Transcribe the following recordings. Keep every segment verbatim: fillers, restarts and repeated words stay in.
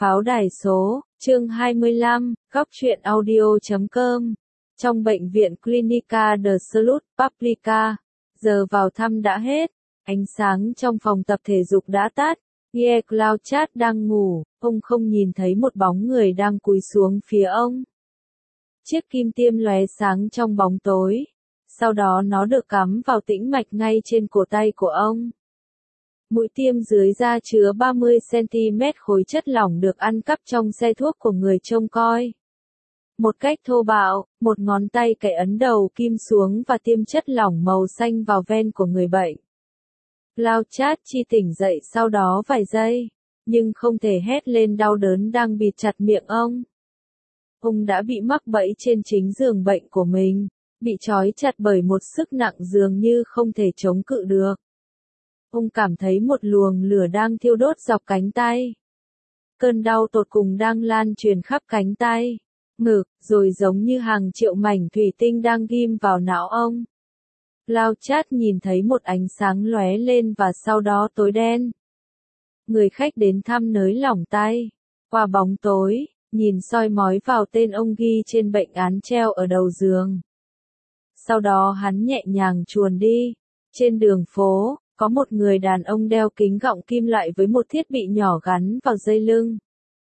Pháo đài số, chương hai mươi lăm, góc truyện audio chấm com. Trong bệnh viện Clinica de Salud Publica, giờ vào thăm đã hết, ánh sáng trong phòng tập thể dục đã tắt, Pierre Claude đang ngủ, ông không nhìn thấy một bóng người đang cúi xuống phía ông. Chiếc kim tiêm lóe sáng trong bóng tối, sau đó nó được cắm vào tĩnh mạch ngay trên cổ tay của ông. Mũi tiêm dưới da chứa ba mươi xăng-ti-mét khối chất lỏng được ăn cắp trong xe thuốc của người trông coi. Một cách thô bạo, một ngón tay cạy ấn đầu kim xuống và tiêm chất lỏng màu xanh vào ven của người bệnh. Claude chi tỉnh dậy sau đó vài giây, nhưng không thể hét lên đau đớn đang bịt chặt miệng ông. Ông đã bị mắc bẫy trên chính giường bệnh của mình, bị trói chặt bởi một sức nặng dường như không thể chống cự được. Ông cảm thấy một luồng lửa đang thiêu đốt dọc cánh tay. Cơn đau tột cùng đang lan truyền khắp cánh tay, ngực, rồi giống như hàng triệu mảnh thủy tinh đang ghim vào não ông. Claude nhìn thấy một ánh sáng lóe lên và sau đó tối đen. Người khách đến thăm nới lỏng tay, qua bóng tối, nhìn soi mói vào tên ông ghi trên bệnh án treo ở đầu giường. Sau đó hắn nhẹ nhàng chuồn đi. Trên đường phố, có một người đàn ông đeo kính gọng kim loại với một thiết bị nhỏ gắn vào dây lưng.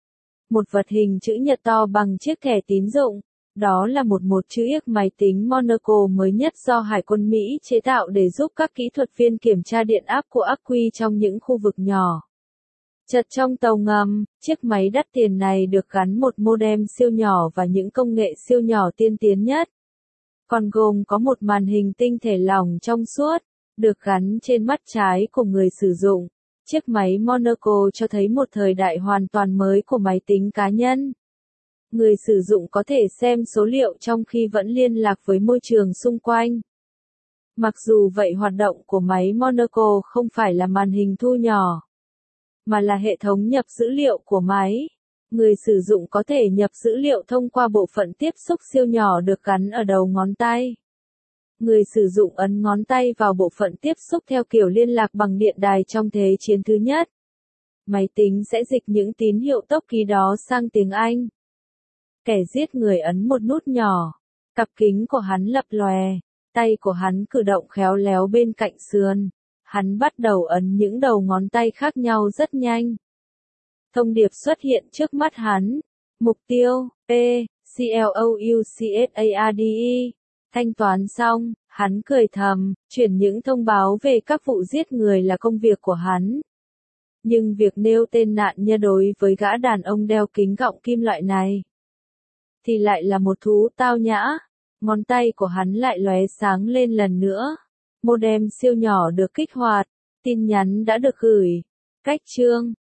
Một vật hình chữ nhật to bằng chiếc thẻ tín dụng, đó là một một chữ X máy tính Monaco mới nhất do Hải quân Mỹ chế tạo để giúp các kỹ thuật viên kiểm tra điện áp của ắc quy trong những khu vực nhỏ. Chật trong tàu ngầm, chiếc máy đắt tiền này được gắn một modem siêu nhỏ và những công nghệ siêu nhỏ tiên tiến nhất. Còn gồm có một màn hình tinh thể lỏng trong suốt, được gắn trên mắt trái của người sử dụng. Chiếc máy Monaco cho thấy một thời đại hoàn toàn mới của máy tính cá nhân. Người sử dụng có thể xem số liệu trong khi vẫn liên lạc với môi trường xung quanh. Mặc dù vậy hoạt động của máy Monaco không phải là màn hình thu nhỏ, mà là hệ thống nhập dữ liệu của máy. Người sử dụng có thể nhập dữ liệu thông qua bộ phận tiếp xúc siêu nhỏ được gắn ở đầu ngón tay. Người sử dụng ấn ngón tay vào bộ phận tiếp xúc theo kiểu liên lạc bằng điện đài trong Thế chiến thứ nhất. Máy tính sẽ dịch những tín hiệu tốc ký đó sang tiếng Anh. Kẻ giết người ấn một nút nhỏ. Cặp kính của hắn lập lòe. Tay của hắn cử động khéo léo bên cạnh sườn. Hắn bắt đầu ấn những đầu ngón tay khác nhau rất nhanh. Thông điệp xuất hiện trước mắt hắn. Mục tiêu, P, C L O U C S A R D E. Thanh toán xong, hắn cười thầm, chuyển những thông báo về các vụ giết người là công việc của hắn. Nhưng việc nêu tên nạn nhân đối với gã đàn ông đeo kính gọng kim loại này, thì lại là một thú tao nhã. Ngón tay của hắn lại lóe sáng lên lần nữa. Modem siêu nhỏ được kích hoạt, tin nhắn đã được gửi. Cách chương